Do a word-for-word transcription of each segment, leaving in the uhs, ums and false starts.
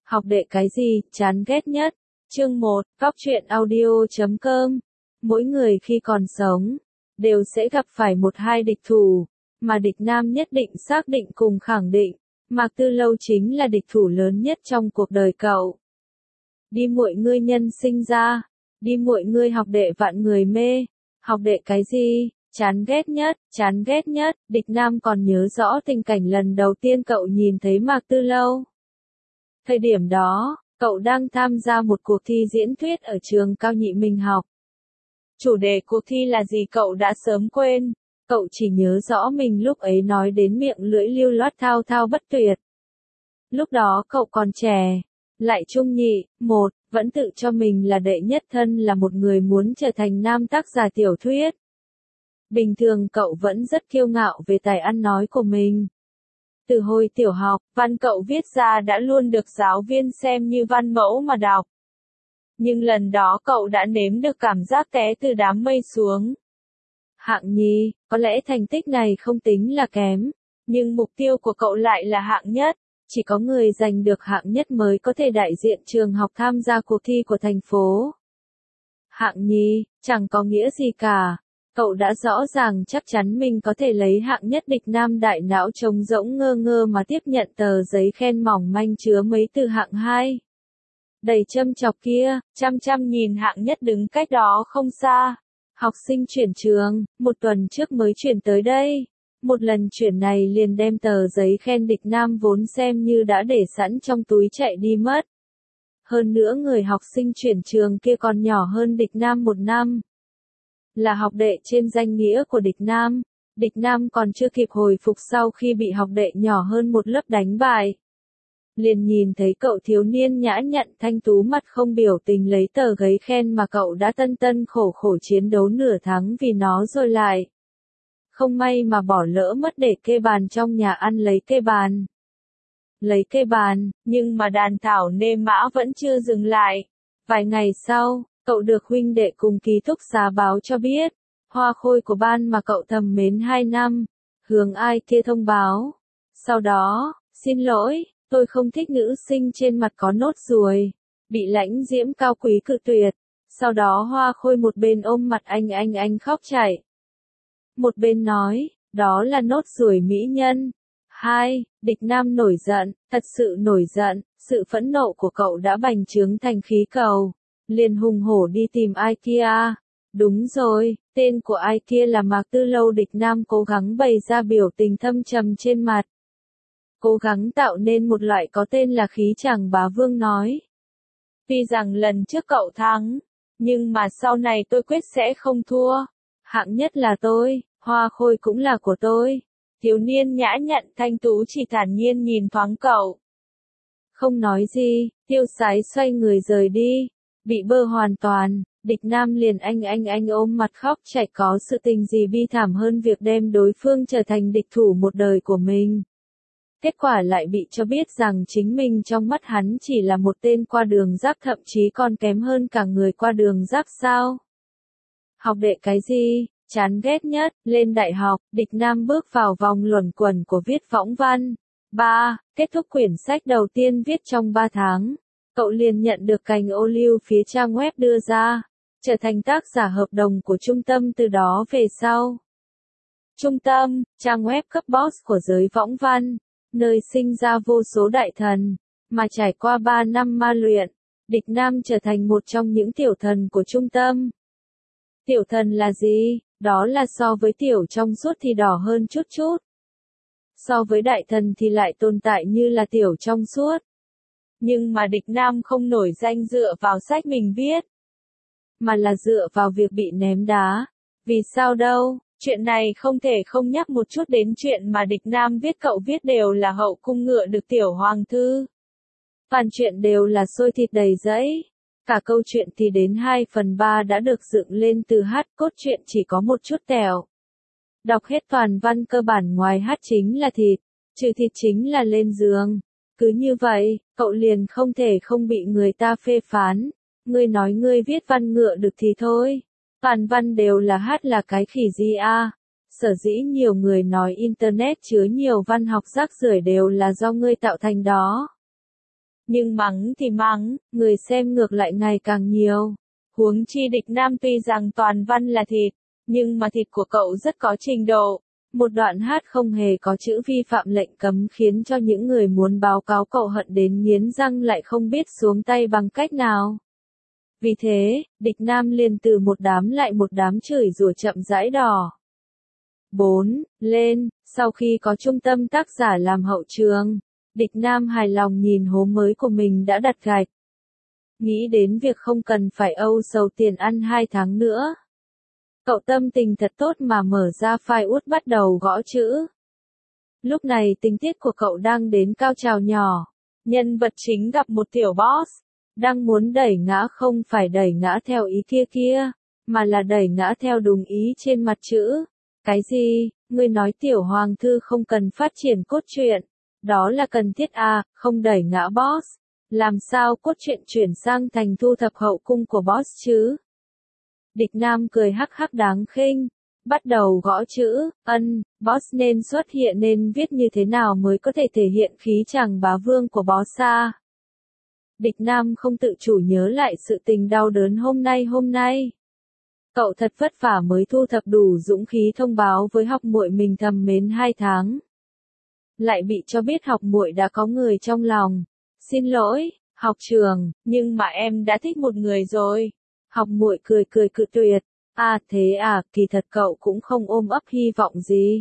Học đệ cái gì, chán ghét nhất. Chương một, Góc truyện audio chấm com. Mỗi người khi còn sống, đều sẽ gặp phải một hai địch thủ, mà địch nam nhất định xác định cùng khẳng định, Mạc Tư Lâu chính là địch thủ lớn nhất trong cuộc đời cậu. Đi muội ngươi nhân sinh ra, đi muội ngươi học đệ vạn người mê, học đệ cái gì, chán ghét nhất, chán ghét nhất, địch nam còn nhớ rõ tình cảnh lần đầu tiên cậu nhìn thấy Mạc Tư Lâu. Thời điểm đó, cậu đang tham gia một cuộc thi diễn thuyết ở trường Cao Nhị mình học. Chủ đề cuộc thi là gì cậu đã sớm quên, cậu chỉ nhớ rõ mình lúc ấy nói đến miệng lưỡi lưu loát thao thao bất tuyệt. Lúc đó cậu còn trẻ, lại trung nhị, một, vẫn tự cho mình là đệ nhất thân là một người muốn trở thành nam tác giả tiểu thuyết. Bình thường cậu vẫn rất kiêu ngạo về tài ăn nói của mình. Từ hồi tiểu học, văn cậu viết ra đã luôn được giáo viên xem như văn mẫu mà đọc. Nhưng lần đó cậu đã nếm được cảm giác té từ đám mây xuống. Hạng nhì, có lẽ thành tích này không tính là kém, nhưng mục tiêu của cậu lại là hạng nhất. Chỉ có người giành được hạng nhất mới có thể đại diện trường học tham gia cuộc thi của thành phố. Hạng nhì, chẳng có nghĩa gì cả. Cậu đã rõ ràng chắc chắn mình có thể lấy hạng nhất, địch nam đại não trống rỗng ngơ ngơ mà tiếp nhận tờ giấy khen mỏng manh chứa mấy từ hạng hai. Đầy châm chọc kia, chăm chăm nhìn hạng nhất đứng cách đó không xa. Học sinh chuyển trường, một tuần trước mới chuyển tới đây. Một lần chuyển này liền đem tờ giấy khen địch nam vốn xem như đã để sẵn trong túi chạy đi mất. Hơn nữa người học sinh chuyển trường kia còn nhỏ hơn địch nam một năm. Là học đệ trên danh nghĩa của địch nam. Địch nam còn chưa kịp hồi phục sau khi bị học đệ nhỏ hơn một lớp đánh bại. Liền nhìn thấy cậu thiếu niên nhã nhặn thanh tú mặt không biểu tình lấy tờ giấy khen mà cậu đã tân tân khổ khổ chiến đấu nửa tháng vì nó rồi lại. Không may mà bỏ lỡ mất để kê bàn trong nhà ăn lấy kê bàn. Lấy kê bàn, nhưng mà đàn thảo nê mã vẫn chưa dừng lại. Vài ngày sau, cậu được huynh đệ cùng ký túc xá báo cho biết, hoa khôi của ban mà cậu thầm mến hai năm, hướng ai kia thông báo. Sau đó, xin lỗi, tôi không thích nữ sinh trên mặt có nốt ruồi, bị lãnh diễm cao quý cự tuyệt. Sau đó hoa khôi một bên ôm mặt anh anh anh khóc chảy. Một bên nói, đó là nốt ruồi mỹ nhân. Hai, địch nam nổi giận, thật sự nổi giận, sự phẫn nộ của cậu đã bành trướng thành khí cầu. Liền hùng hổ đi tìm ai kia. Đúng rồi, tên của ai kia là Mạc Tư Lâu. Địch nam cố gắng bày ra biểu tình thâm trầm trên mặt. Cố gắng tạo nên một loại có tên là khí chàng bá vương nói. Tuy rằng lần trước cậu thắng, nhưng mà sau này tôi quyết sẽ không thua. Hạng nhất là tôi, hoa khôi cũng là của tôi. Thiếu niên nhã nhặn thanh tú chỉ thản nhiên nhìn thoáng cậu. Không nói gì, tiêu sái xoay người rời đi. Bị bơ hoàn toàn, địch nam liền anh anh anh ôm mặt khóc chảy. Có sự tình gì bi thảm hơn việc đem đối phương trở thành địch thủ một đời của mình. Kết quả lại bị cho biết rằng chính mình trong mắt hắn chỉ là một tên qua đường rác, thậm chí còn kém hơn cả người qua đường rác sao. Học đệ cái gì, chán ghét nhất, lên đại học, địch nam bước vào vòng luẩn quẩn của viết võng văn. ba. Kết thúc quyển sách đầu tiên viết trong ba tháng. Cậu liền nhận được cành ô liu phía trang web đưa ra, trở thành tác giả hợp đồng của trung tâm từ đó về sau. Trung tâm, trang web cấp boss của giới võng văn, nơi sinh ra vô số đại thần, mà trải qua ba năm ma luyện, địch nam trở thành một trong những tiểu thần của trung tâm. Tiểu thần là gì? Đó là so với tiểu trong suốt thì đỏ hơn chút chút. So với đại thần thì lại tồn tại như là tiểu trong suốt. Nhưng mà địch nam không nổi danh dựa vào sách mình viết, mà là dựa vào việc bị ném đá. Vì sao đâu? Chuyện này không thể không nhắc một chút đến chuyện mà địch nam viết. Cậu viết đều là hậu cung ngựa được tiểu hoàng thư. Toàn chuyện đều là xôi thịt đầy giấy. Cả câu chuyện thì đến hai phần ba đã được dựng lên từ hát, cốt truyện chỉ có một chút tẹo. Đọc hết toàn văn cơ bản ngoài hát chính là thịt, trừ thịt chính là lên giường. Cứ như vậy, cậu liền không thể không bị người ta phê phán. Ngươi nói ngươi viết văn ngựa được thì thôi. Toàn văn đều là hát là cái khỉ gì a? Sở dĩ nhiều người nói Internet chứa nhiều văn học rác rưởi đều là do ngươi tạo thành đó. Nhưng mắng thì mắng, người xem ngược lại ngày càng nhiều. Huống chi Địch Nam tuy rằng toàn văn là thịt, nhưng mà thịt của cậu rất có trình độ. Một đoạn hát không hề có chữ vi phạm lệnh cấm khiến cho những người muốn báo cáo cậu hận đến nghiến răng lại không biết xuống tay bằng cách nào. Vì thế, Địch Nam liền từ một đám lại một đám chửi rủa chậm rãi đỏ. bốn. Lên, sau khi có trung tâm tác giả làm hậu trường, Địch Nam hài lòng nhìn hố mới của mình đã đặt gạch. Nghĩ đến việc không cần phải âu sầu tiền ăn hai tháng nữa. Cậu tâm tình thật tốt mà mở ra file út bắt đầu gõ chữ. Lúc này tình tiết của cậu đang đến cao trào nhỏ. Nhân vật chính gặp một tiểu boss. Đang muốn đẩy ngã không phải đẩy ngã theo ý kia kia, mà là đẩy ngã theo đúng ý trên mặt chữ. Cái gì? Ngươi nói tiểu hoàng thư không cần phát triển cốt truyện. Đó là cần thiết à, không đẩy ngã boss. Làm sao cốt truyện chuyển sang thành thu thập hậu cung của boss chứ? Địch Nam cười hắc hắc đáng khinh. Bắt đầu gõ chữ, ân, boss nên xuất hiện nên viết như thế nào mới có thể thể hiện khí chàng bá vương của boss à? Địch Nam không tự chủ nhớ lại sự tình đau đớn hôm nay hôm nay. Cậu thật vất vả mới thu thập đủ dũng khí thông báo với học muội mình thầm mến hai tháng. Lại bị cho biết học muội đã có người trong lòng. Xin lỗi, học trường, nhưng mà em đã thích một người rồi. Học muội cười cười cự tuyệt. À thế à, kỳ thật cậu cũng không ôm ấp hy vọng gì.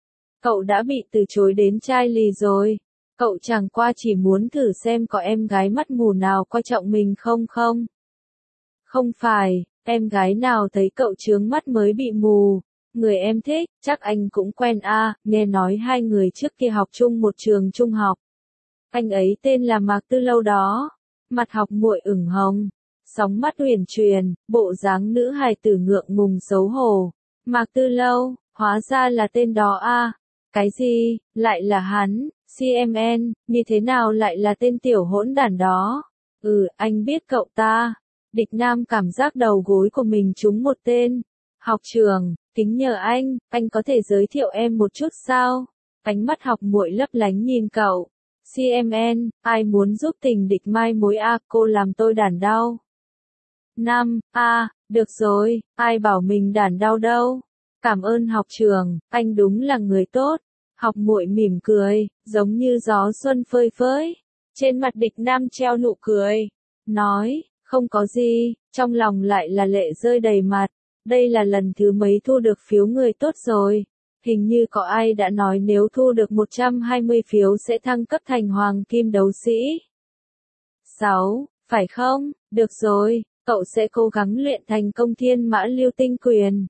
Cậu đã bị từ chối đến chai lì rồi. Cậu chẳng qua chỉ muốn thử xem có em gái mắt mù nào coi trọng mình không không. Không phải, em gái nào thấy cậu trướng mắt mới bị mù. Người em thích, chắc anh cũng quen a, à, nghe nói hai người trước kia học chung một trường trung học. Anh ấy tên là Mạc Tư Lâu đó. Mặt học muội ửng hồng, sóng mắt huyền truyền, bộ dáng nữ hài tử ngượng ngùng xấu hổ. Mạc Tư Lâu, hóa ra là tên đó a. À. Cái gì, lại là hắn, xê em en, như thế nào lại là tên tiểu hỗn đản đó? Ừ, anh biết cậu ta. Địch Nam cảm giác đầu gối của mình trúng một tên. Học trường, kính nhờ anh, anh có thể giới thiệu em một chút sao? Ánh mắt học muội lấp lánh nhìn cậu. xê em en, ai muốn giúp tình địch mai mối a, à, cô làm tôi đản đau. Năm, a, à, được rồi, ai bảo mình đản đau đâu. Cảm ơn học trường, anh đúng là người tốt. Học muội mỉm cười, giống như gió xuân phơi phới. Trên mặt Địch Nam treo nụ cười. Nói, không có gì, trong lòng lại là lệ rơi đầy mặt. Đây là lần thứ mấy thu được phiếu người tốt rồi. Hình như có ai đã nói nếu thu được một trăm hai mươi phiếu sẽ thăng cấp thành hoàng kim đấu sĩ. sáu. Phải không? Được rồi, cậu sẽ cố gắng luyện thành công thiên mã lưu tinh quyền.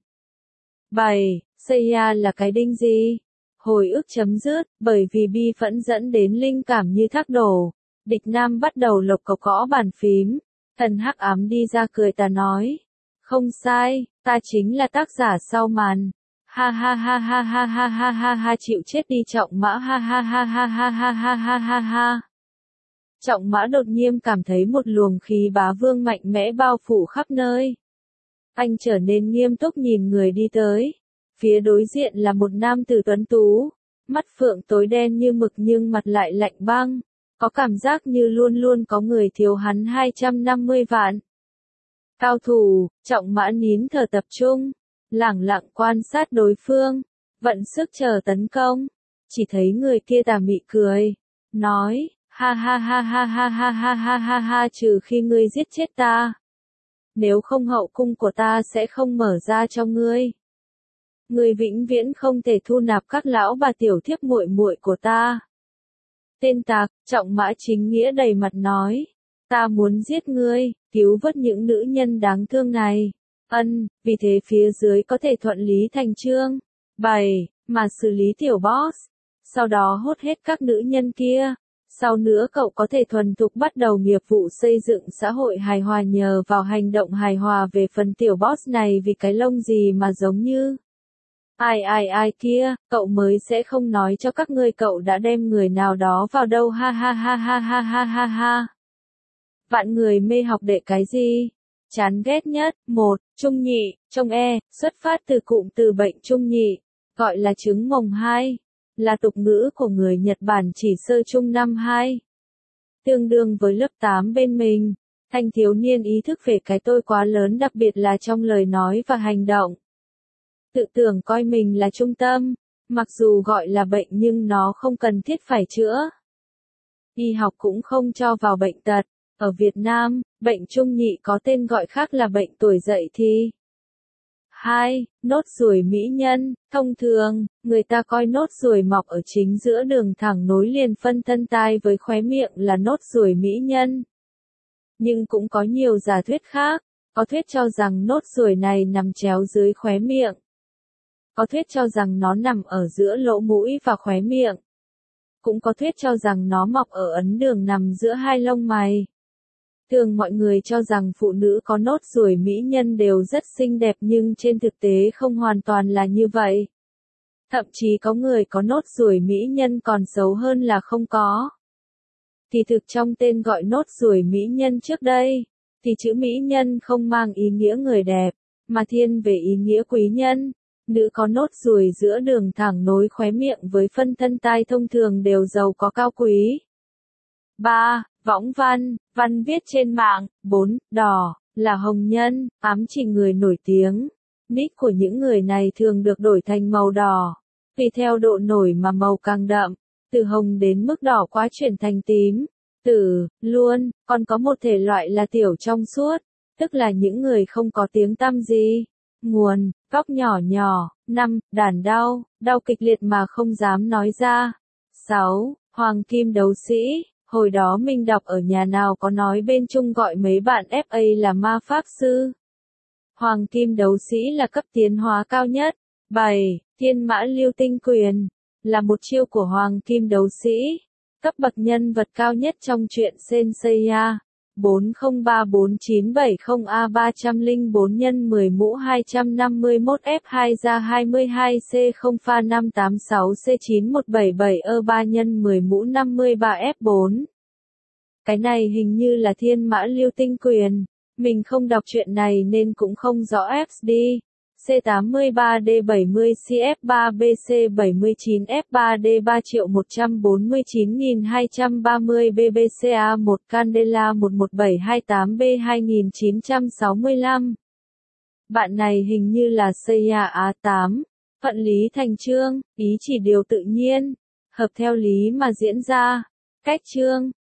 bảy. Seiya là cái đinh gì? Hồi ức chấm dứt, bởi vì bi phẫn dẫn đến linh cảm như thác đổ. Địch Nam bắt đầu lộc cộc gõ bàn phím. Thần hắc ám đi ra cười ta nói. Không sai, ta chính là tác giả sau màn. Ha ha ha ha ha ha ha ha ha chịu chết đi Trọng Mã ha ha ha ha ha ha ha ha ha ha. Trọng Mã đột nhiên cảm thấy một luồng khí bá vương mạnh mẽ bao phủ khắp nơi. Anh trở nên nghiêm túc nhìn người đi tới. Phía đối diện là một nam tử tuấn tú, mắt phượng tối đen như mực nhưng mặt lại lạnh băng, có cảm giác như luôn luôn có người thiếu hắn hai trăm năm mươi vạn. Cao thủ, Trọng Mã nín thở tập trung, lẳng lặng quan sát đối phương, vận sức chờ tấn công. Chỉ thấy người kia tà mị cười, nói, ha ha ha ha ha ha ha ha ha ha trừ khi ngươi giết chết ta. Nếu không hậu cung của ta sẽ không mở ra cho ngươi. Ngươi vĩnh viễn không thể thu nạp các lão bà tiểu thiếp muội muội của ta. Tên tạc, Trọng Mã chính nghĩa đầy mặt nói, ta muốn giết ngươi, cứu vớt những nữ nhân đáng thương này. Ân, vì thế phía dưới có thể thuận lý thành chương. bảy. Mà xử lý tiểu boss. Sau đó hốt hết các nữ nhân kia. Sau nữa cậu có thể thuần thục bắt đầu nghiệp vụ xây dựng xã hội hài hòa nhờ vào hành động hài hòa về phần tiểu boss này vì cái lông gì mà giống như. Ai ai ai kia, cậu mới sẽ không nói cho các ngươi cậu đã đem người nào đó vào đâu ha ha ha ha ha ha ha ha. Vạn người mê học đệ cái gì? Chán ghét nhất. Một. Trung nhị, trong e, xuất phát từ cụm từ bệnh trung nhị, gọi là chứng mồng hai, là tục ngữ của người Nhật Bản chỉ sơ trung năm hai. tương đương với lớp tám bên mình. Thanh thiếu niên ý thức về cái tôi quá lớn, đặc biệt là trong lời nói và hành động. Tự tưởng coi mình là trung tâm, mặc dù gọi là bệnh nhưng nó không cần thiết phải chữa. Y học cũng không cho vào bệnh tật. Ở Việt Nam, bệnh trung nhị có tên gọi khác là bệnh tuổi dậy thì. hai. Nốt ruồi mỹ nhân. Thông thường, người ta coi nốt ruồi mọc ở chính giữa đường thẳng nối liền phân thân tai với khóe miệng là nốt ruồi mỹ nhân. Nhưng cũng có nhiều giả thuyết khác, có thuyết cho rằng nốt ruồi này nằm chéo dưới khóe miệng. Có thuyết cho rằng nó nằm ở giữa lỗ mũi và khóe miệng. Cũng có thuyết cho rằng nó mọc ở ấn đường nằm giữa hai lông mày. Thường mọi người cho rằng phụ nữ có nốt ruồi mỹ nhân đều rất xinh đẹp nhưng trên thực tế không hoàn toàn là như vậy. Thậm chí có người có nốt ruồi mỹ nhân còn xấu hơn là không có. Thì thực trong tên gọi nốt ruồi mỹ nhân trước đây, thì chữ mỹ nhân không mang ý nghĩa người đẹp, mà thiên về ý nghĩa quý nhân. Nữ có nốt ruồi giữa đường thẳng nối khóe miệng với phân thân tai thông thường đều giàu có cao quý. ba. Võng văn, văn viết trên mạng. bốn. Đỏ, là hồng nhân, ám chỉ người nổi tiếng. Nick của những người này thường được đổi thành màu đỏ. Tùy theo độ nổi mà màu càng đậm, từ hồng đến mức đỏ quá chuyển thành tím, tử, luôn, còn có một thể loại là tiểu trong suốt, tức là những người không có tiếng tăm gì. Nguồn, góc nhỏ nhỏ. năm. Đàn đau, đau kịch liệt mà không dám nói ra. sáu. Hoàng kim đấu sĩ, hồi đó mình đọc ở nhà nào có nói bên Trung gọi mấy bạn ép a là ma pháp sư. Hoàng kim đấu sĩ là cấp tiến hóa cao nhất. bảy. Thiên mã lưu tinh quyền, là một chiêu của hoàng kim đấu sĩ, cấp bậc nhân vật cao nhất trong truyện Senseiya. bốn không ba bốn chín bảy không A ba không bốn nhân mười mũ hai trăm năm mươi mốt F hai ra hai mươi hai C không pha năm tám sáu C chín một bảy bảy E ba nhân mười mũ năm mươi ba F bốn. Cái này hình như là thiên mã lưu tinh quyền. Mình không đọc chuyện này nên cũng không rõ ép đê. C tám mươi ba D bảy mươi C F ba B C bảy mươi chín F ba D ba triệu một trăm bốn mươi chín nghìn hai trăm ba mươi B B C A một Candela một một bảy hai tám B hai nghìn chín trăm sáu mươi lăm. Bạn này hình như là Seiya A tám. Phận lý thành chương, ý chỉ điều tự nhiên, hợp theo lý mà diễn ra. Cách chương,